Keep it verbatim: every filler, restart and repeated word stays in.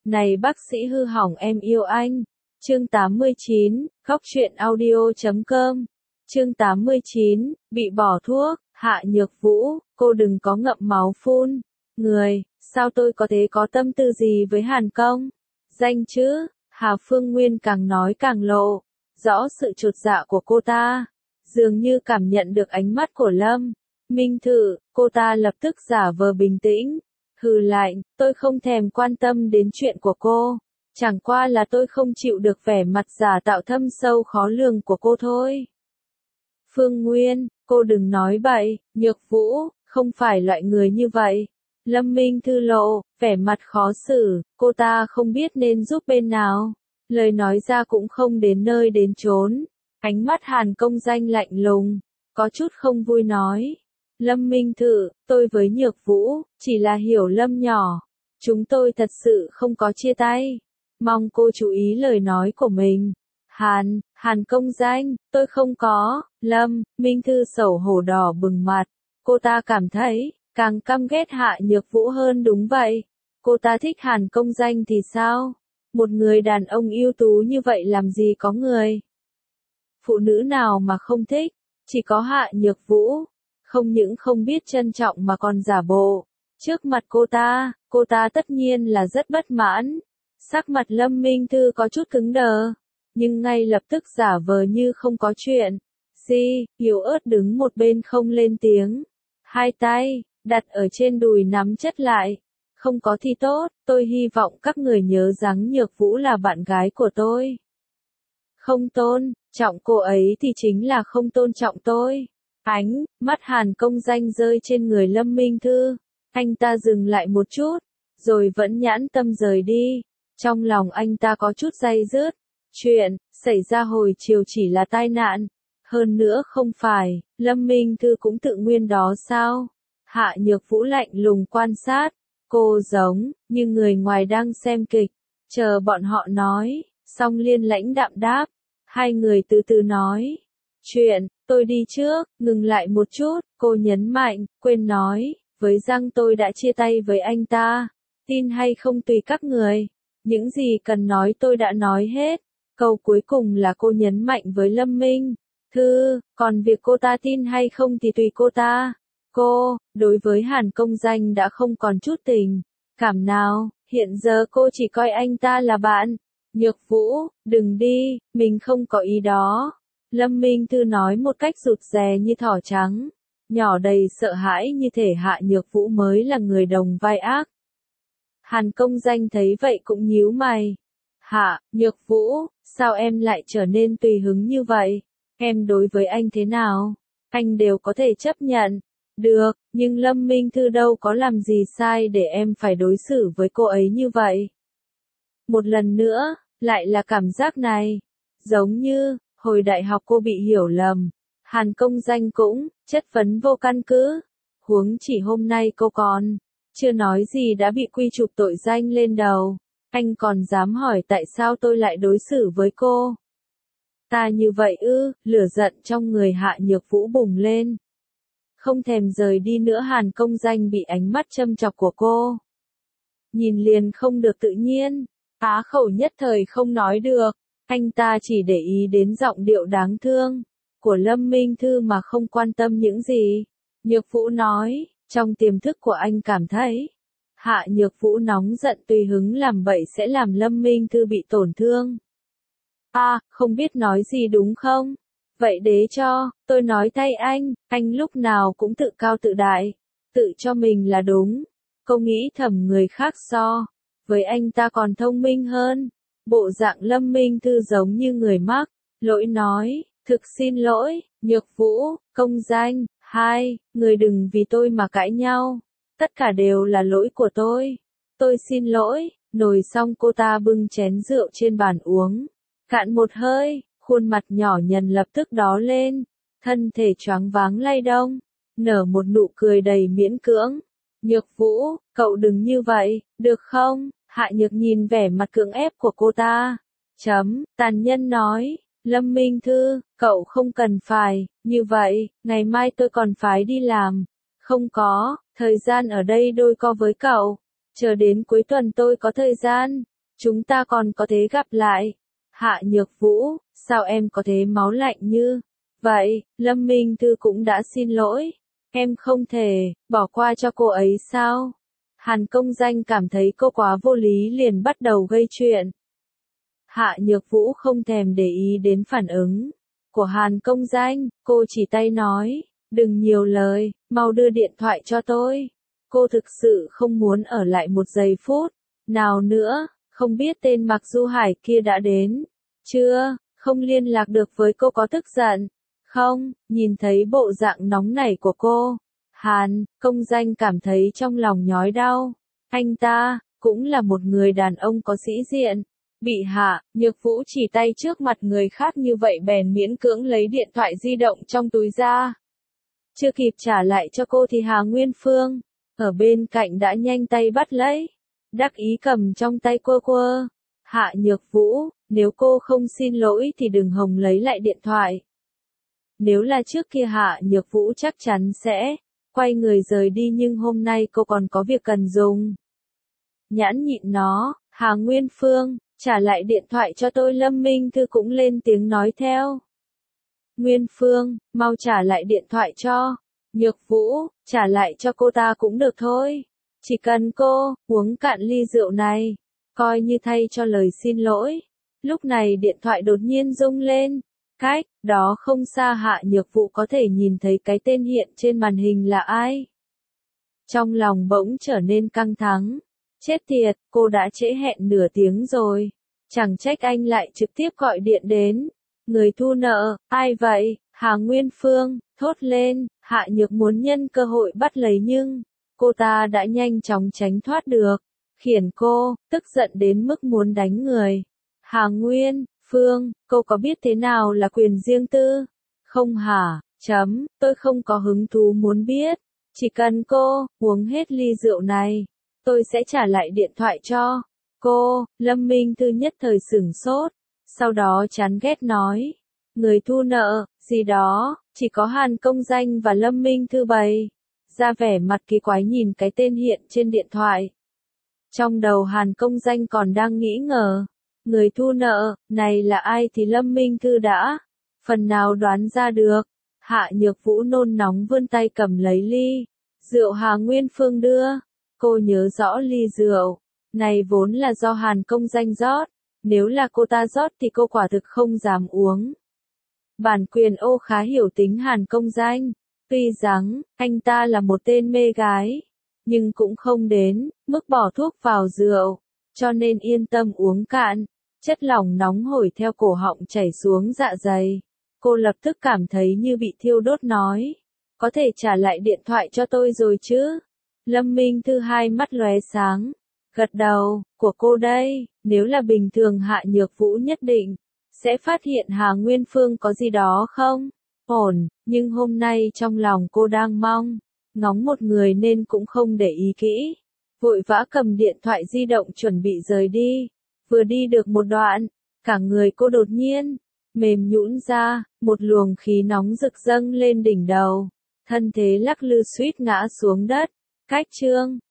Này bác sĩ hư hỏng em yêu anh. Chương tám mươi chín, khóc chuyện audio chấm com. Chương tám mươi chín, bị bỏ thuốc, Hạ Nhược Vũ, cô đừng có ngậm máu phun. Người, sao tôi có thể có tâm tư gì với Hàn Công? Danh chứ, Hà Phương Nguyên càng nói càng lộ, rõ sự chột dạ của cô ta. Dường như cảm nhận được ánh mắt của Lâm Minh Thự, cô ta lập tức giả vờ bình tĩnh. Hừ lạnh, tôi không thèm quan tâm đến chuyện của cô. Chẳng qua là tôi không chịu được vẻ mặt giả tạo thâm sâu khó lường của cô thôi. Phương Nguyên, cô đừng nói bậy, Nhược Vũ, không phải loại người như vậy. Lâm Minh Thư lộ, vẻ mặt khó xử, cô ta không biết nên giúp bên nào. Lời nói ra cũng không đến nơi đến chốn. Ánh mắt Hàn Công Danh lạnh lùng, có chút không vui nói. Lâm Minh Thự, tôi với Nhược Vũ, chỉ là hiểu lầm nhỏ. Chúng tôi thật sự không có chia tay. Mong cô chú ý lời nói của mình. Hàn, Hàn Công Danh, tôi không có. Lâm Minh Thư xấu hổ đỏ bừng mặt. Cô ta cảm thấy, càng căm ghét Hạ Nhược Vũ hơn đúng vậy. Cô ta thích Hàn Công Danh thì sao? Một người đàn ông ưu tú như vậy làm gì có người? Phụ nữ nào mà không thích? Chỉ có Hạ Nhược Vũ. Không những không biết trân trọng mà còn giả bộ. Trước mặt cô ta, cô ta tất nhiên là rất bất mãn. Sắc mặt Lâm Minh Thư có chút cứng đờ, nhưng ngay lập tức giả vờ như không có chuyện. Di, yếu ớt đứng một bên không lên tiếng. Hai tay, đặt ở trên đùi nắm chất lại. Không có thì tốt, tôi hy vọng các người nhớ rằng Nhược Vũ là bạn gái của tôi. Không tôn trọng cô ấy thì chính là không tôn trọng tôi. Ánh mắt Hàn Công Danh rơi trên người Lâm Minh Thư. Anh ta dừng lại một chút, rồi vẫn nhãn tâm rời đi. Trong lòng anh ta có chút day dứt. Chuyện xảy ra hồi chiều chỉ là tai nạn. Hơn nữa không phải, Lâm Minh Thư cũng tự nguyên đó sao? Hạ Nhược Vũ lạnh lùng quan sát. Cô giống như người ngoài đang xem kịch. Chờ bọn họ nói, xong Liên lãnh đạm đáp. Hai người từ từ nói. Chuyện, tôi đi trước, ngừng lại một chút, cô nhấn mạnh, quên nói, với Giang tôi đã chia tay với anh ta. Tin hay không tùy các người. Những gì cần nói tôi đã nói hết. Câu cuối cùng là cô nhấn mạnh với Lâm Minh Thư, còn việc cô ta tin hay không thì tùy cô ta. Cô, đối với Hàn Công Danh đã không còn chút tình cảm nào, hiện giờ cô chỉ coi anh ta là bạn. Nhược Vũ, đừng đi, mình không có ý đó. Lâm Minh Thư nói một cách rụt rè như thỏ trắng, nhỏ đầy sợ hãi như thể Hạ Nhược Vũ mới là người đồng vai ác. Hàn Công Danh thấy vậy cũng nhíu mày. Hạ Nhược Vũ, sao em lại trở nên tùy hứng như vậy? Em đối với anh thế nào? Anh đều có thể chấp nhận. Được, nhưng Lâm Minh Thư đâu có làm gì sai để em phải đối xử với cô ấy như vậy. Một lần nữa, lại là cảm giác này. Giống như, hồi đại học cô bị hiểu lầm. Hàn Công Danh cũng, chất vấn vô căn cứ. Huống chỉ hôm nay cô còn, chưa nói gì đã bị quy chụp tội danh lên đầu. Anh còn dám hỏi tại sao tôi lại đối xử với cô. Ta như vậy ư, lửa giận trong người Hạ Nhược Vũ bùng lên. Không thèm rời đi nữa. Hàn Công Danh bị ánh mắt châm chọc của cô. Nhìn liền không được tự nhiên. Á khẩu nhất thời không nói được. Anh ta chỉ để ý đến giọng điệu đáng thương của Lâm Minh Thư mà không quan tâm những gì Nhược Vũ nói. Trong tiềm thức của anh cảm thấy, Hạ Nhược Vũ nóng giận tùy hứng làm bậy sẽ làm Lâm Minh Thư bị tổn thương. À, không biết nói gì đúng không? Vậy để cho, tôi nói thay anh, anh lúc nào cũng tự cao tự đại, tự cho mình là đúng. Cô nghĩ thầm người khác so với anh ta còn thông minh hơn. Bộ dạng Lâm Minh Thư giống như người mắc lỗi nói, thực xin lỗi, Nhược Vũ, Công Danh, hai, người đừng vì tôi mà cãi nhau. Tất cả đều là lỗi của tôi. Tôi xin lỗi. Nồi xong cô ta bưng chén rượu trên bàn uống. Cạn một hơi, khuôn mặt nhỏ nhần lập tức đó lên. Thân thể choáng váng lay động, nở một nụ cười đầy miễn cưỡng. Nhược Vũ, cậu đừng như vậy, được không? Hạ Nhược nhìn vẻ mặt cưỡng ép của cô ta. Chấm, tàn nhẫn nói. Lâm Minh Thư, cậu không cần phải như vậy, ngày mai tôi còn phải đi làm. Không có, thời gian ở đây đôi co với cậu. Chờ đến cuối tuần tôi có thời gian. Chúng ta còn có thể gặp lại. Hạ Nhược Vũ, sao em có thể máu lạnh như vậy? Lâm Minh Thư cũng đã xin lỗi. Em không thể bỏ qua cho cô ấy sao? Hàn Công Danh cảm thấy cô quá vô lý liền bắt đầu gây chuyện. Hạ Nhược Vũ không thèm để ý đến phản ứng của Hàn Công Danh, cô chỉ tay nói, đừng nhiều lời, mau đưa điện thoại cho tôi. Cô thực sự không muốn ở lại một giây phút nào nữa. Không biết tên Mạc Du Hải kia đã đến chưa, không liên lạc được với cô có tức giận không? Nhìn thấy bộ dạng nóng nảy của cô, Hàn Công Danh cảm thấy trong lòng nhói đau. Anh ta cũng là một người đàn ông có sĩ diện. Bị Hạ Nhược Vũ chỉ tay trước mặt người khác như vậy bèn miễn cưỡng lấy điện thoại di động trong túi ra. Chưa kịp trả lại cho cô thì Hà Nguyên Phương ở bên cạnh đã nhanh tay bắt lấy, đắc ý cầm trong tay quơ quơ. Hạ Nhược Vũ, nếu cô không xin lỗi thì đừng hòng lấy lại điện thoại. Nếu là trước kia Hạ Nhược Vũ chắc chắn sẽ quay người rời đi, nhưng hôm nay cô còn có việc cần dùng. Nhãn nhịn nó, Hà Nguyên Phương, trả lại điện thoại cho tôi. Lâm Minh Thư cũng lên tiếng nói theo. Nguyên Phương, mau trả lại điện thoại cho Nhược Vũ, trả lại cho cô ta cũng được thôi. Chỉ cần cô uống cạn ly rượu này, coi như thay cho lời xin lỗi. Lúc này điện thoại đột nhiên rung lên. Cách đó không xa Hạ Nhược Vũ có thể nhìn thấy cái tên hiện trên màn hình là ai. Trong lòng bỗng trở nên căng thẳng. Chết tiệt, cô đã trễ hẹn nửa tiếng rồi. Chẳng trách anh lại trực tiếp gọi điện đến. Người thu nợ, ai vậy? Hà Nguyên Phương thốt lên. Hạ Nhược muốn nhân cơ hội bắt lấy nhưng cô ta đã nhanh chóng tránh thoát được, khiến cô tức giận đến mức muốn đánh người. Hà Nguyên Phương, cô có biết thế nào là quyền riêng tư không hả? Chấm, tôi không có hứng thú muốn biết. Chỉ cần cô uống hết ly rượu này, tôi sẽ trả lại điện thoại cho cô. Lâm Minh Thư nhất thời sửng sốt, sau đó chán ghét nói, người thu nợ gì đó. Chỉ có Hàn Công Danh và Lâm Minh Thư bày ra vẻ mặt kỳ quái nhìn cái tên hiện trên điện thoại. Trong đầu Hàn Công Danh còn đang nghĩ ngờ, người thu nợ này là ai thì Lâm Minh Thư đã phần nào đoán ra được. Hạ Nhược Vũ nôn nóng vươn tay cầm lấy ly rượu Hà Nguyên Phương đưa. Cô nhớ rõ ly rượu này vốn là do Hàn Công Danh rót, nếu là cô ta rót thì cô quả thực không dám uống. Bản quyền ô khá hiểu tính Hàn Công Danh, tuy rằng anh ta là một tên mê gái, nhưng cũng không đến mức bỏ thuốc vào rượu, cho nên yên tâm uống cạn. Chất lỏng nóng hổi theo cổ họng chảy xuống dạ dày. Cô lập tức cảm thấy như bị thiêu đốt nói, có thể trả lại điện thoại cho tôi rồi chứ? Lâm Minh Thư hai mắt lóe sáng, gật đầu, của cô đây. Nếu là bình thường Hạ Nhược Vũ nhất định sẽ phát hiện Hà Nguyên Phương có gì đó không ổn, nhưng hôm nay trong lòng cô đang mong ngóng một người nên cũng không để ý kỹ, vội vã cầm điện thoại di động chuẩn bị rời đi. Vừa đi được một đoạn, cả người cô đột nhiên mềm nhũn ra, một luồng khí nóng rực dâng lên đỉnh đầu, thân thế lắc lư suýt ngã xuống đất. Cách chương